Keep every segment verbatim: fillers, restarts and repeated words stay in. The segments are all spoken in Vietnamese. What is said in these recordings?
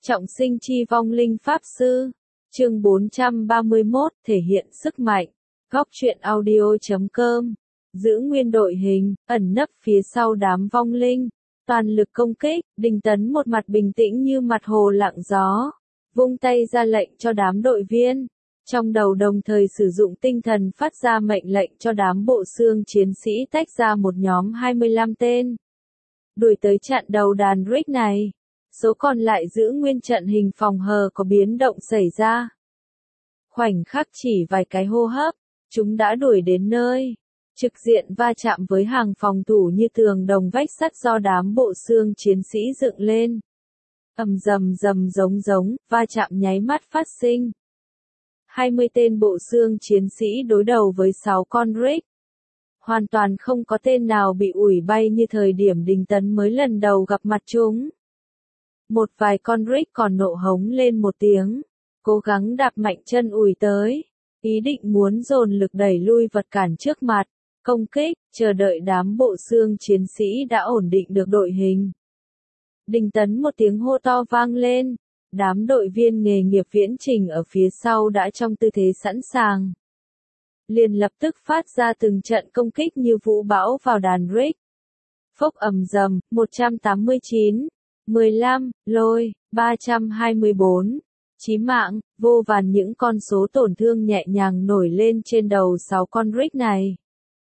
Trọng sinh chi vong linh pháp sư. Chương bốn trăm ba mươi mốt, thể hiện sức mạnh. Góc truyện audio chấm com. Giữ nguyên đội hình, ẩn nấp phía sau đám vong linh. Toàn lực công kích, Đinh Tấn một mặt bình tĩnh như mặt hồ lặng gió. Vung tay ra lệnh cho đám đội viên. Trong đầu đồng thời sử dụng tinh thần phát ra mệnh lệnh cho đám bộ xương chiến sĩ tách ra một nhóm hai mươi lăm tên. Đuổi tới chặn đầu đàn Rick này. Số còn lại giữ nguyên trận hình phòng hờ có biến động xảy ra. Khoảnh khắc chỉ vài cái hô hấp, chúng đã đuổi đến nơi. Trực diện va chạm với hàng phòng thủ như tường đồng vách sắt do đám bộ xương chiến sĩ dựng lên. Ầm rầm rầm giống giống, va chạm nháy mắt phát sinh. hai mươi tên bộ xương chiến sĩ đối đầu với sáu con Rick. Hoàn toàn không có tên nào bị ủi bay như thời điểm Đinh Tấn mới lần đầu gặp mặt chúng. Một vài con Rick còn nộ hống lên một tiếng, cố gắng đạp mạnh chân ủi tới, ý định muốn dồn lực đẩy lui vật cản trước mặt, công kích, chờ đợi đám bộ xương chiến sĩ đã ổn định được đội hình. Đinh Tấn một tiếng hô to vang lên, đám đội viên nghề nghiệp viễn trình ở phía sau đã trong tư thế sẵn sàng. Liền lập tức phát ra từng trận công kích như vũ bão vào đàn Rick. Phốc ầm rầm, một trăm tám mươi chín. mười lăm, lôi, ba trăm hai mươi bốn, chí mạng, vô vàn những con số tổn thương nhẹ nhàng nổi lên trên đầu sáu con Rick này.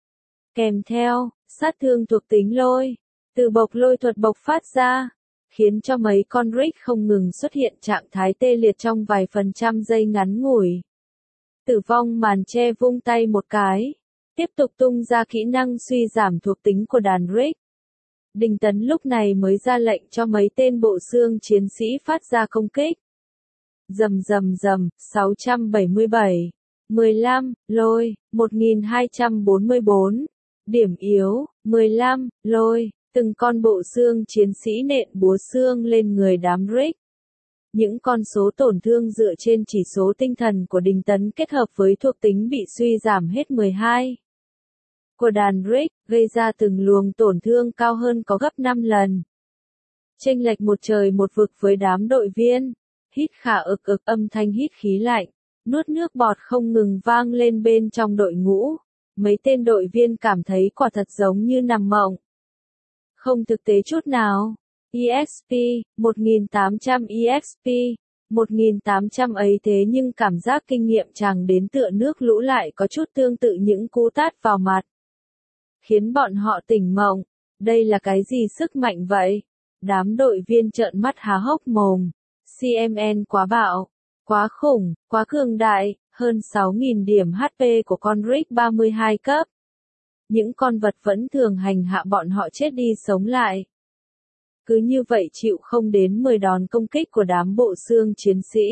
Kèm theo, sát thương thuộc tính lôi, từ bộc lôi thuật bộc phát ra, khiến cho mấy con Rick không ngừng xuất hiện trạng thái tê liệt trong vài phần trăm giây ngắn ngủi. Tử vong màn che vung tay một cái, tiếp tục tung ra kỹ năng suy giảm thuộc tính của đàn Rick. Đinh Tấn lúc này mới ra lệnh cho mấy tên bộ xương chiến sĩ phát ra công kích. Rầm rầm rầm, sáu trăm bảy mươi bảy, mười lăm, lôi, một nghìn hai trăm bốn mươi bốn, điểm yếu, mười lăm, lôi, từng con bộ xương chiến sĩ nện búa xương lên người đám Rick. Những con số tổn thương dựa trên chỉ số tinh thần của Đinh Tấn kết hợp với thuộc tính bị suy giảm hết mười hai. Của đàn Rick, gây ra từng luồng tổn thương cao hơn có gấp năm lần. Chênh lệch một trời một vực với đám đội viên. Hít khả ực ực âm thanh hít khí lạnh, nuốt nước bọt không ngừng vang lên bên trong đội ngũ. Mấy tên đội viên cảm thấy quả thật giống như nằm mộng. Không thực tế chút nào. e ích pê, một nghìn tám trăm e ích pê, một nghìn tám trăm ấy thế nhưng cảm giác kinh nghiệm chàng đến tựa nước lũ lại có chút tương tự những cú tát vào mặt. Khiến bọn họ tỉnh mộng. Đây là cái gì sức mạnh vậy? Đám đội viên trợn mắt há hốc mồm. xê em en quá bạo, quá khủng, quá cường đại, hơn sáu nghìn điểm hát pê của con Rick ba mươi hai cấp. Những con vật vẫn thường hành hạ bọn họ chết đi sống lại. Cứ như vậy chịu không đến mười đòn công kích của đám bộ xương chiến sĩ.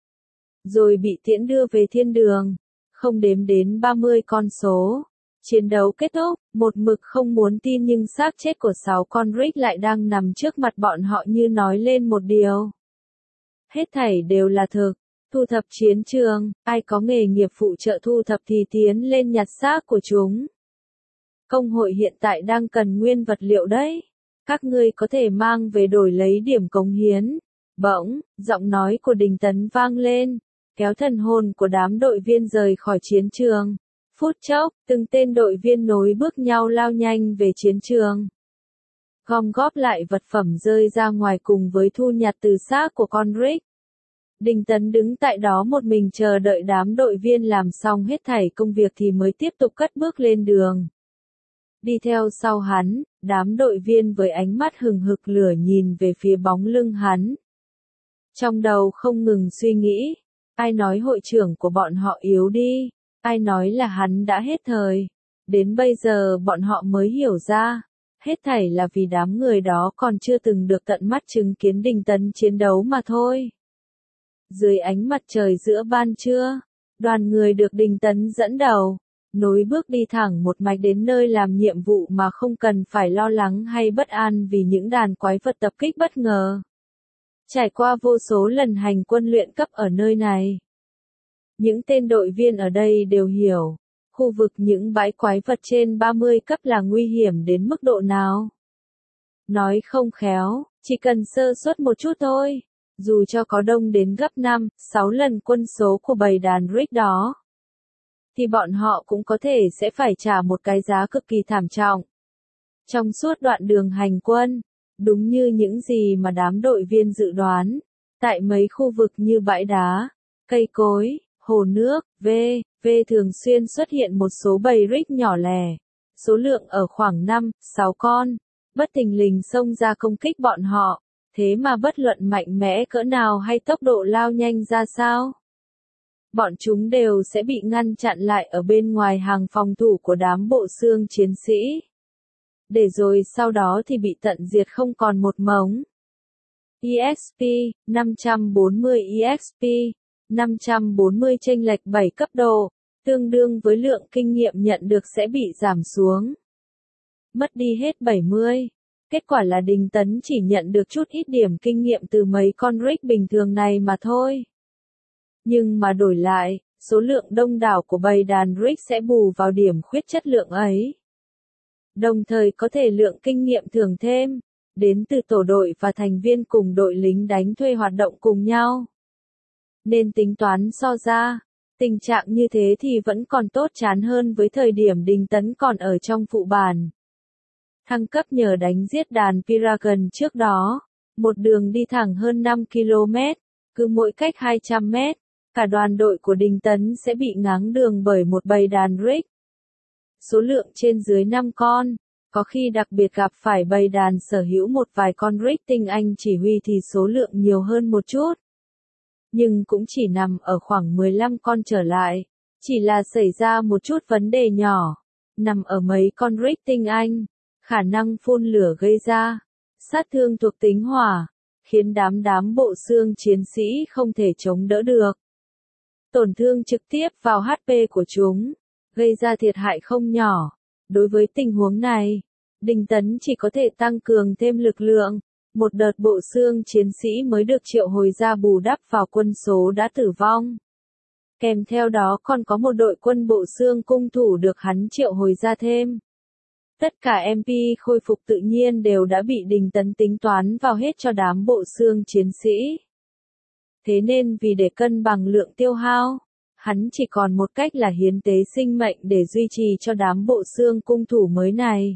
Rồi bị tiễn đưa về thiên đường, không đếm đến ba mươi con số. Chiến đấu kết thúc, một mực không muốn tin nhưng xác chết của sáu con Rick lại đang nằm trước mặt bọn họ như nói lên một điều. Hết thảy đều là thực. Thu thập chiến trường, ai có nghề nghiệp phụ trợ thu thập thì tiến lên nhặt xác của chúng. Công hội hiện tại đang cần nguyên vật liệu đấy. Các ngươi có thể mang về đổi lấy điểm cống hiến. Bỗng, giọng nói của Đinh Tấn vang lên, kéo thần hồn của đám đội viên rời khỏi chiến trường. Phút chốc, từng tên đội viên nối bước nhau lao nhanh về chiến trường. Gom góp lại vật phẩm rơi ra ngoài cùng với thu nhặt từ xác của con Rick. Đinh Tấn đứng tại đó một mình chờ đợi đám đội viên làm xong hết thảy công việc thì mới tiếp tục cất bước lên đường. Đi theo sau hắn, đám đội viên với ánh mắt hừng hực lửa nhìn về phía bóng lưng hắn. Trong đầu không ngừng suy nghĩ, ai nói hội trưởng của bọn họ yếu đi, ai nói là hắn đã hết thời. Đến bây giờ bọn họ mới hiểu ra, hết thảy là vì đám người đó còn chưa từng được tận mắt chứng kiến Đinh Tấn chiến đấu mà thôi. Dưới ánh mặt trời giữa ban trưa, đoàn người được Đinh Tấn dẫn đầu, nối bước đi thẳng một mạch đến nơi làm nhiệm vụ mà không cần phải lo lắng hay bất an vì những đàn quái vật tập kích bất ngờ. Trải qua vô số lần hành quân luyện cấp ở nơi này, những tên đội viên ở đây đều hiểu, khu vực những bãi quái vật trên ba mươi cấp là nguy hiểm đến mức độ nào. Nói không khéo, chỉ cần sơ suất một chút thôi, Dù cho có đông đến gấp năm, sáu lần quân số của bầy đàn Rick đó, thì bọn họ cũng có thể sẽ phải trả một cái giá cực kỳ thảm trọng. Trong suốt đoạn đường hành quân, đúng như những gì mà đám đội viên dự đoán, tại mấy khu vực như bãi đá, cây cối, hồ nước, v, v thường xuyên xuất hiện một số bầy Rick nhỏ lẻ, số lượng ở khoảng năm, sáu con, bất thình lình xông ra công kích bọn họ, thế mà bất luận mạnh mẽ cỡ nào hay tốc độ lao nhanh ra sao, bọn chúng đều sẽ bị ngăn chặn lại ở bên ngoài hàng phòng thủ của đám bộ xương chiến sĩ. Để rồi sau đó thì bị tận diệt không còn một mống. e ích pê, năm trăm bốn mươi e ích pê, năm trăm bốn mươi chênh lệch bảy cấp độ, tương đương với lượng kinh nghiệm nhận được sẽ bị giảm xuống. Mất đi hết bảy mươi. Kết quả là Đinh Tấn chỉ nhận được chút ít điểm kinh nghiệm từ mấy con Rick bình thường này mà thôi. Nhưng mà đổi lại, số lượng đông đảo của bầy đàn Rick sẽ bù vào điểm khuyết chất lượng ấy. Đồng thời có thể lượng kinh nghiệm thưởng thêm, đến từ tổ đội và thành viên cùng đội lính đánh thuê hoạt động cùng nhau. Nên tính toán so ra, tình trạng như thế thì vẫn còn tốt chán hơn với thời điểm Đinh Tấn còn ở trong phụ bản. Thăng cấp nhờ đánh giết đàn Piragon trước đó, một đường đi thẳng hơn năm ki lô mét, cứ mỗi cách hai trăm mét, cả đoàn đội của Đinh Tấn sẽ bị ngáng đường bởi một bầy đàn Rick. Số lượng trên dưới năm con, có khi đặc biệt gặp phải bầy đàn sở hữu một vài con Rick tinh anh chỉ huy thì số lượng nhiều hơn một chút. Nhưng cũng chỉ nằm ở khoảng mười lăm con trở lại, chỉ là xảy ra một chút vấn đề nhỏ, nằm ở mấy con Rick tinh anh, khả năng phun lửa gây ra, sát thương thuộc tính hỏa, khiến đám đám bộ xương chiến sĩ không thể chống đỡ được. Tổn thương trực tiếp vào hát pê của chúng, gây ra thiệt hại không nhỏ. Đối với tình huống này, Đinh Tấn chỉ có thể tăng cường thêm lực lượng, một đợt bộ xương chiến sĩ mới được triệu hồi ra bù đắp vào quân số đã tử vong. Kèm theo đó còn có một đội quân bộ xương cung thủ được hắn triệu hồi ra thêm. Tất cả em pê khôi phục tự nhiên đều đã bị Đinh Tấn tính toán vào hết cho đám bộ xương chiến sĩ. Thế nên vì để cân bằng lượng tiêu hao, hắn chỉ còn một cách là hiến tế sinh mệnh để duy trì cho đám bộ xương cung thủ mới này.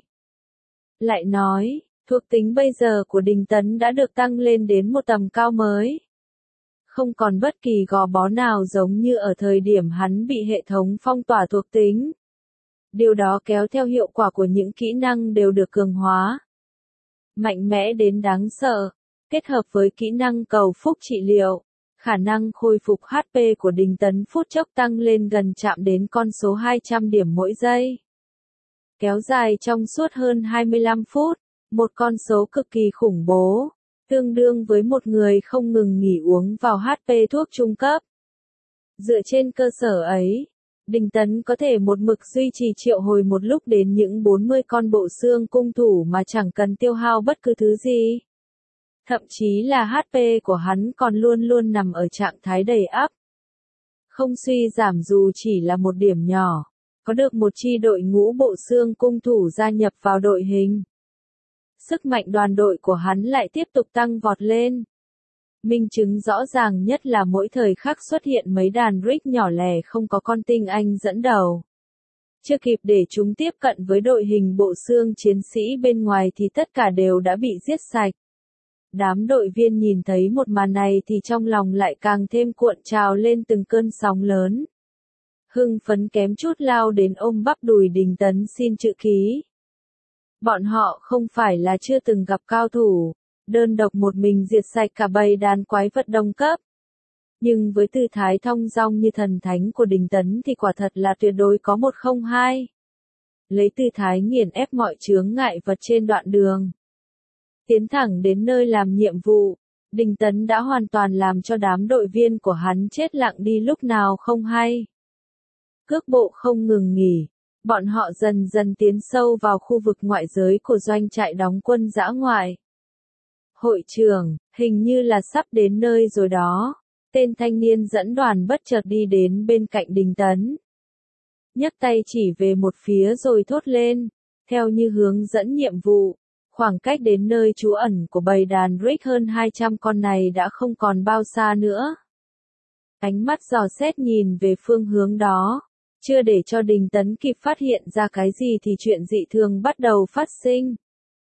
Lại nói, thuộc tính bây giờ của Đinh Tấn đã được tăng lên đến một tầm cao mới. Không còn bất kỳ gò bó nào giống như ở thời điểm hắn bị hệ thống phong tỏa thuộc tính. Điều đó kéo theo hiệu quả của những kỹ năng đều được cường hóa. Mạnh mẽ đến đáng sợ, kết hợp với kỹ năng cầu phúc trị liệu, khả năng khôi phục hát pê của Đinh Tấn phút chốc tăng lên gần chạm đến con số hai trăm điểm mỗi giây. Kéo dài trong suốt hơn hai mươi lăm phút, một con số cực kỳ khủng bố, tương đương với một người không ngừng nghỉ uống vào hát pê thuốc trung cấp. Dựa trên cơ sở ấy, Đinh Tấn có thể một mực duy trì triệu hồi một lúc đến những bốn mươi con bộ xương cung thủ mà chẳng cần tiêu hao bất cứ thứ gì. Thậm chí là hát pê của hắn còn luôn luôn nằm ở trạng thái đầy ắp. Không suy giảm dù chỉ là một điểm nhỏ, có được một chi đội ngũ bộ xương cung thủ gia nhập vào đội hình. Sức mạnh đoàn đội của hắn lại tiếp tục tăng vọt lên. Minh chứng rõ ràng nhất là mỗi thời khắc xuất hiện mấy đàn Rick nhỏ lẻ không có con tinh anh dẫn đầu. Chưa kịp để chúng tiếp cận với đội hình bộ xương chiến sĩ bên ngoài thì tất cả đều đã bị giết sạch. Đám đội viên nhìn thấy một màn này thì trong lòng lại càng thêm cuộn trào lên từng cơn sóng lớn. Hưng phấn kém chút lao đến ôm bắp đùi Đinh Tấn xin chữ ký. Bọn họ không phải là chưa từng gặp cao thủ, đơn độc một mình diệt sạch cả bầy đàn quái vật đồng cấp. Nhưng với tư thái thong dong như thần thánh của Đinh Tấn thì quả thật là tuyệt đối có một không hai. Lấy tư thái nghiền ép mọi chướng ngại vật trên đoạn đường. Tiến thẳng đến nơi làm nhiệm vụ, Đinh Tấn đã hoàn toàn làm cho đám đội viên của hắn chết lặng đi lúc nào không hay. Cước bộ không ngừng nghỉ, bọn họ dần dần tiến sâu vào khu vực ngoại giới của doanh trại đóng quân dã ngoại. Hội trưởng, hình như là sắp đến nơi rồi đó. Tên thanh niên dẫn đoàn bất chợt đi đến bên cạnh Đinh Tấn. Nhấc tay chỉ về một phía rồi thốt lên, theo như hướng dẫn nhiệm vụ. Khoảng cách đến nơi trú ẩn của bầy đàn Rick hơn hai trăm con này đã không còn bao xa nữa. Ánh mắt dò xét nhìn về phương hướng đó. Chưa để cho Đình Tấn kịp phát hiện ra cái gì thì chuyện dị thường bắt đầu phát sinh.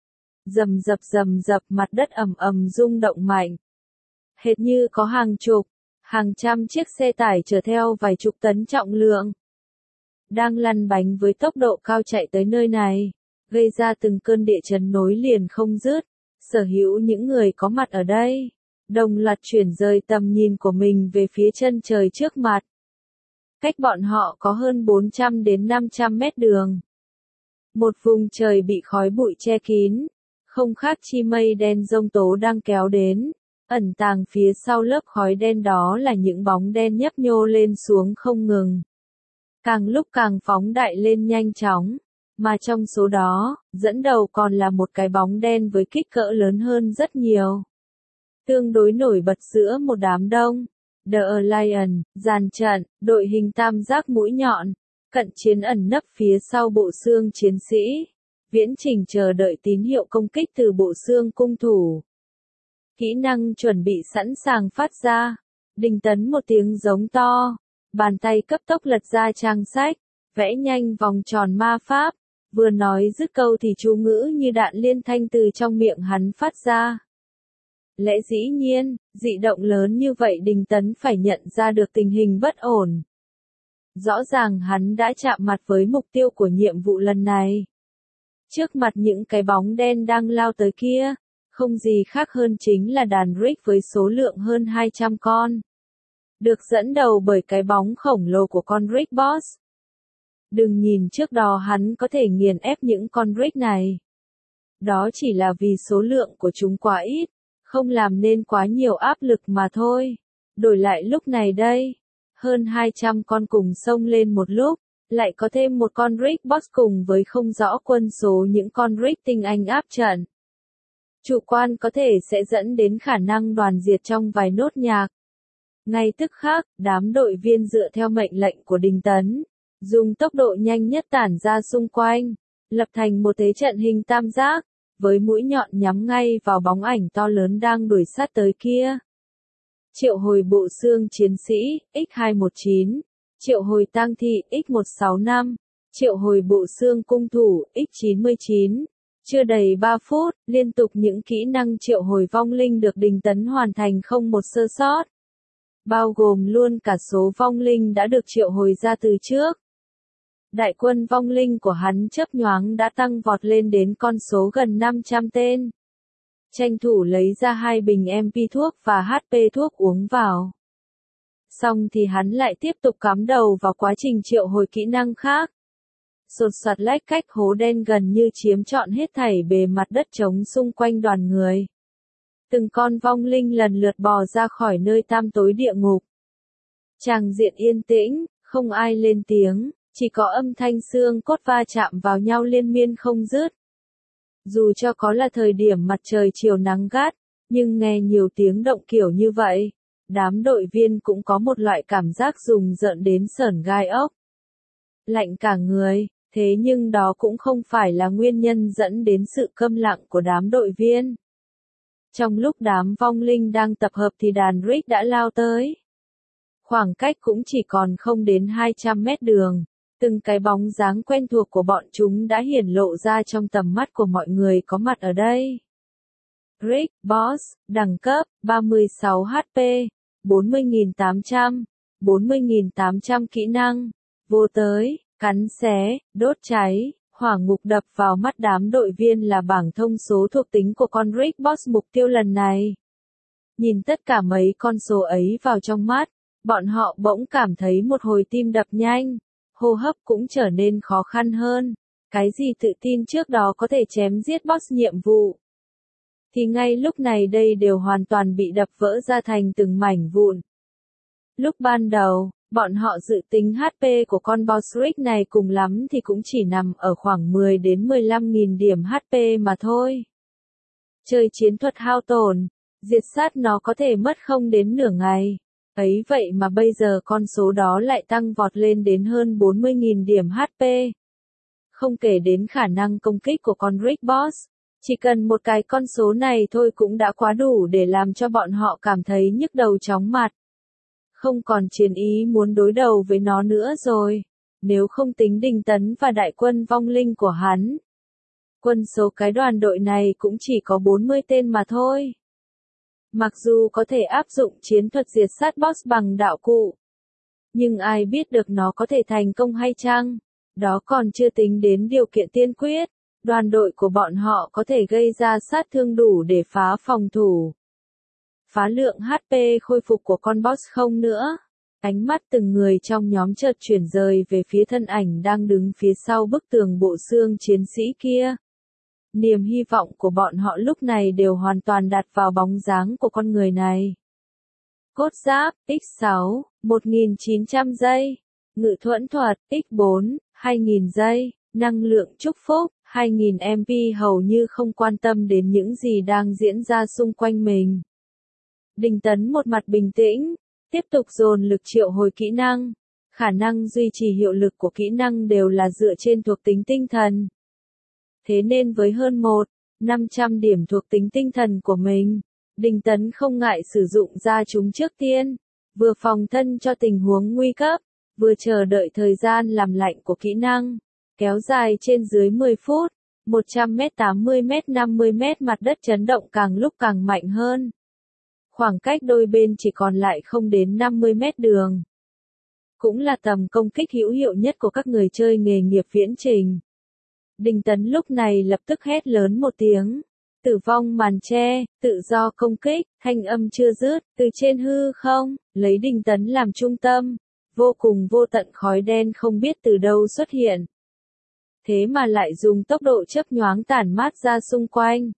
Rầm rập rầm rập, mặt đất ầm ầm rung động mạnh. Hệt như có hàng chục, hàng trăm chiếc xe tải chở theo vài chục tấn trọng lượng. Đang lăn bánh với tốc độ cao chạy tới nơi này, gây ra từng cơn địa chấn nối liền không dứt. Sở hữu những người có mặt ở đây, đồng loạt chuyển rời tầm nhìn của mình về phía chân trời trước mặt. Cách bọn họ có hơn bốn trăm đến năm trăm mét đường. Một vùng trời bị khói bụi che kín, không khác chi mây đen giông tố đang kéo đến. Ẩn tàng phía sau lớp khói đen đó là những bóng đen nhấp nhô lên xuống không ngừng. Càng lúc càng phóng đại lên nhanh chóng, mà trong số đó, dẫn đầu còn là một cái bóng đen với kích cỡ lớn hơn rất nhiều. Tương đối nổi bật giữa một đám đông. The Alliance, dàn trận, đội hình tam giác mũi nhọn, cận chiến ẩn nấp phía sau bộ xương chiến sĩ, viễn trình chờ đợi tín hiệu công kích từ bộ xương cung thủ. Kỹ năng chuẩn bị sẵn sàng phát ra. Đình Tấn một tiếng giống to, bàn tay cấp tốc lật ra trang sách, vẽ nhanh vòng tròn ma pháp, vừa nói dứt câu thì chú ngữ như đạn liên thanh từ trong miệng hắn phát ra. Lẽ dĩ nhiên, dị động lớn như vậy Đình Tấn phải nhận ra được tình hình bất ổn. Rõ ràng hắn đã chạm mặt với mục tiêu của nhiệm vụ lần này. Trước mặt những cái bóng đen đang lao tới kia, không gì khác hơn chính là đàn Rick với số lượng hơn hai trăm con. Được dẫn đầu bởi cái bóng khổng lồ của con Rick Boss. Đừng nhìn trước đó hắn có thể nghiền ép những con Rick này. Đó chỉ là vì số lượng của chúng quá ít, không làm nên quá nhiều áp lực mà thôi. Đổi lại lúc này đây, hơn hai trăm con cùng xông lên một lúc, lại có thêm một con Rick Boss cùng với không rõ quân số những con Rick tinh anh áp trận. Chủ quan có thể sẽ dẫn đến khả năng đoàn diệt trong vài nốt nhạc. Ngay tức khắc, đám đội viên dựa theo mệnh lệnh của Đình Tấn, dùng tốc độ nhanh nhất tản ra xung quanh, lập thành một thế trận hình tam giác, với mũi nhọn nhắm ngay vào bóng ảnh to lớn đang đuổi sát tới kia. Triệu hồi bộ xương chiến sĩ, X hai một chín, triệu hồi tang thi, X một sáu năm, triệu hồi bộ xương cung thủ, X chín chín. Chưa đầy ba phút, liên tục những kỹ năng triệu hồi vong linh được Đình Tấn hoàn thành không một sơ sót. Bao gồm luôn cả số vong linh đã được triệu hồi ra từ trước. Đại quân vong linh của hắn chớp nhoáng đã tăng vọt lên đến con số gần năm trăm tên. Tranh thủ lấy ra hai bình em pê thuốc và hát pê thuốc uống vào. Xong thì hắn lại tiếp tục cắm đầu vào quá trình triệu hồi kỹ năng khác. Sột soạt lách cách hố đen gần như chiếm trọn hết thảy bề mặt đất trống xung quanh đoàn người. Từng con vong linh lần lượt bò ra khỏi nơi tam tối địa ngục. Tràng diện yên tĩnh, không ai lên tiếng, chỉ có âm thanh xương cốt va chạm vào nhau liên miên không dứt. Dù cho có là thời điểm mặt trời chiều nắng gắt, nhưng nghe nhiều tiếng động kiểu như vậy, đám đội viên cũng có một loại cảm giác rùng rợn đến sởn gai ốc. Lạnh cả người, thế nhưng đó cũng không phải là nguyên nhân dẫn đến sự câm lặng của đám đội viên. Trong lúc đám vong linh đang tập hợp thì đàn Rick đã lao tới. Khoảng cách cũng chỉ còn không đến hai trăm mét đường. Từng cái bóng dáng quen thuộc của bọn chúng đã hiển lộ ra trong tầm mắt của mọi người có mặt ở đây. Rick Boss, đẳng cấp, ba mươi sáu H P, bốn mươi nghìn tám trăm, bốn mươi nghìn tám trăm kỹ năng, vô tới, cắn xé, đốt cháy, hỏa ngục đập vào mắt đám đội viên là bảng thông số thuộc tính của con Rick Boss mục tiêu lần này. Nhìn tất cả mấy con số ấy vào trong mắt, bọn họ bỗng cảm thấy một hồi tim đập nhanh. Hô hấp cũng trở nên khó khăn hơn. Cái gì tự tin trước đó có thể chém giết boss nhiệm vụ, thì ngay lúc này đây đều hoàn toàn bị đập vỡ ra thành từng mảnh vụn. Lúc ban đầu, bọn họ dự tính hát pê của con boss Rick này cùng lắm thì cũng chỉ nằm ở khoảng mười đến mười lăm nghìn điểm hát pê mà thôi. Chơi chiến thuật hao tổn, diệt sát nó có thể mất không đến nửa ngày. Ấy vậy mà bây giờ con số đó lại tăng vọt lên đến hơn bốn mươi nghìn điểm hát pê. Không kể đến khả năng công kích của con Rick Boss, Chỉ cần một cái con số này thôi cũng đã quá đủ để làm cho bọn họ cảm thấy nhức đầu chóng mặt. Không còn chiến ý muốn đối đầu với nó nữa rồi. Nếu không tính Đinh Tấn và đại quân vong linh của hắn. Quân số cái đoàn đội này cũng chỉ có bốn mươi tên mà thôi. Mặc dù có thể áp dụng chiến thuật diệt sát boss bằng đạo cụ. Nhưng ai biết được nó có thể thành công hay chăng? Đó còn chưa tính đến điều kiện tiên quyết. Đoàn đội của bọn họ có thể gây ra sát thương đủ để phá phòng thủ. Phá lượng hát pê khôi phục của con boss không nữa. Ánh mắt từng người trong nhóm chợt chuyển rời về phía thân ảnh đang đứng phía sau bức tường bộ xương chiến sĩ kia. Niềm hy vọng của bọn họ lúc này đều hoàn toàn đặt vào bóng dáng của con người này. Cốt giáp, nhân sáu, một nghìn chín trăm giây. Ngự thuẫn thuật, nhân bốn, hai nghìn giây. Năng lượng chúc phúc, hai nghìn em pê hầu như không quan tâm đến những gì đang diễn ra xung quanh mình. Đinh Tấn một mặt bình tĩnh, tiếp tục dồn lực triệu hồi kỹ năng. Khả năng duy trì hiệu lực của kỹ năng đều là dựa trên thuộc tính tinh thần. Thế nên với hơn một nghìn năm trăm điểm thuộc tính tinh thần của mình, Đinh Tấn không ngại sử dụng ra chúng trước tiên, vừa phòng thân cho tình huống nguy cấp, vừa chờ đợi thời gian làm lạnh của kỹ năng, kéo dài trên dưới mười phút, một trăm mét, tám mươi mét, năm mươi mét, mặt đất chấn động càng lúc càng mạnh hơn. Khoảng cách đôi bên chỉ còn lại không đến năm mươi mét đường. Cũng là tầm công kích hữu hiệu nhất của các người chơi nghề nghiệp viễn trình. Đinh Tấn lúc này lập tức hét lớn một tiếng. Tử vong màn che, tự do công kích, thanh âm chưa dứt, từ trên hư không, lấy Đinh Tấn làm trung tâm. Vô cùng vô tận khói đen không biết từ đâu xuất hiện. Thế mà lại dùng tốc độ chớp nhoáng tản mát ra xung quanh.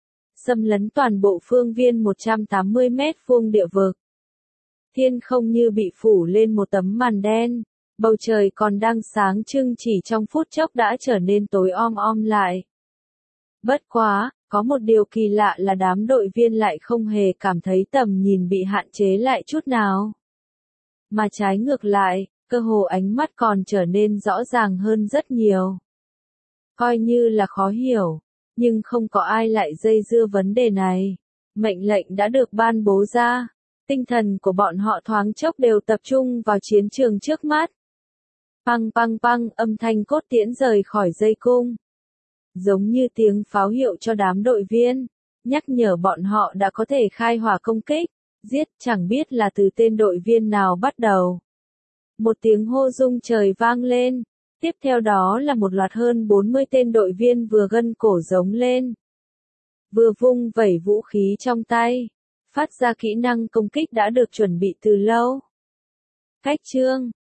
Xâm lấn toàn bộ phương viên một trăm tám mươi mét vuông địa vực. Thiên không như bị phủ lên một tấm màn đen. Bầu trời còn đang sáng trưng chỉ trong phút chốc đã trở nên tối om om lại. Bất quá, có một điều kỳ lạ là đám đội viên lại không hề cảm thấy tầm nhìn bị hạn chế lại chút nào. Mà trái ngược lại, cơ hồ ánh mắt còn trở nên rõ ràng hơn rất nhiều. Coi như là khó hiểu, nhưng không có ai lại dây dưa vấn đề này. Mệnh lệnh đã được ban bố ra. Tinh thần của bọn họ thoáng chốc đều tập trung vào chiến trường trước mắt. Păng păng păng, âm thanh cốt tiễn rời khỏi dây cung. Giống như tiếng pháo hiệu cho đám đội viên, nhắc nhở bọn họ đã có thể khai hỏa công kích, giết chẳng biết là từ tên đội viên nào bắt đầu. Một tiếng hô rung trời vang lên, tiếp theo đó là một loạt hơn bốn mươi tên đội viên vừa gân cổ giống lên. Vừa vung vẩy vũ khí trong tay, phát ra kỹ năng công kích đã được chuẩn bị từ lâu. Cách chương